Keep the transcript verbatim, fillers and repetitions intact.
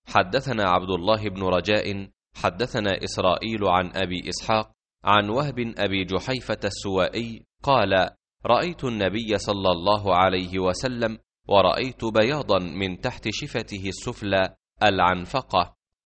حدثنا عبد الله بن رجاء حدثنا إسرائيل عن أبي إسحاق عن وهب أبي جحيفة السوائي قال: رأيت النبي صلى الله عليه وسلم ورأيت بياضا من تحت شفته السفلى العنفقة،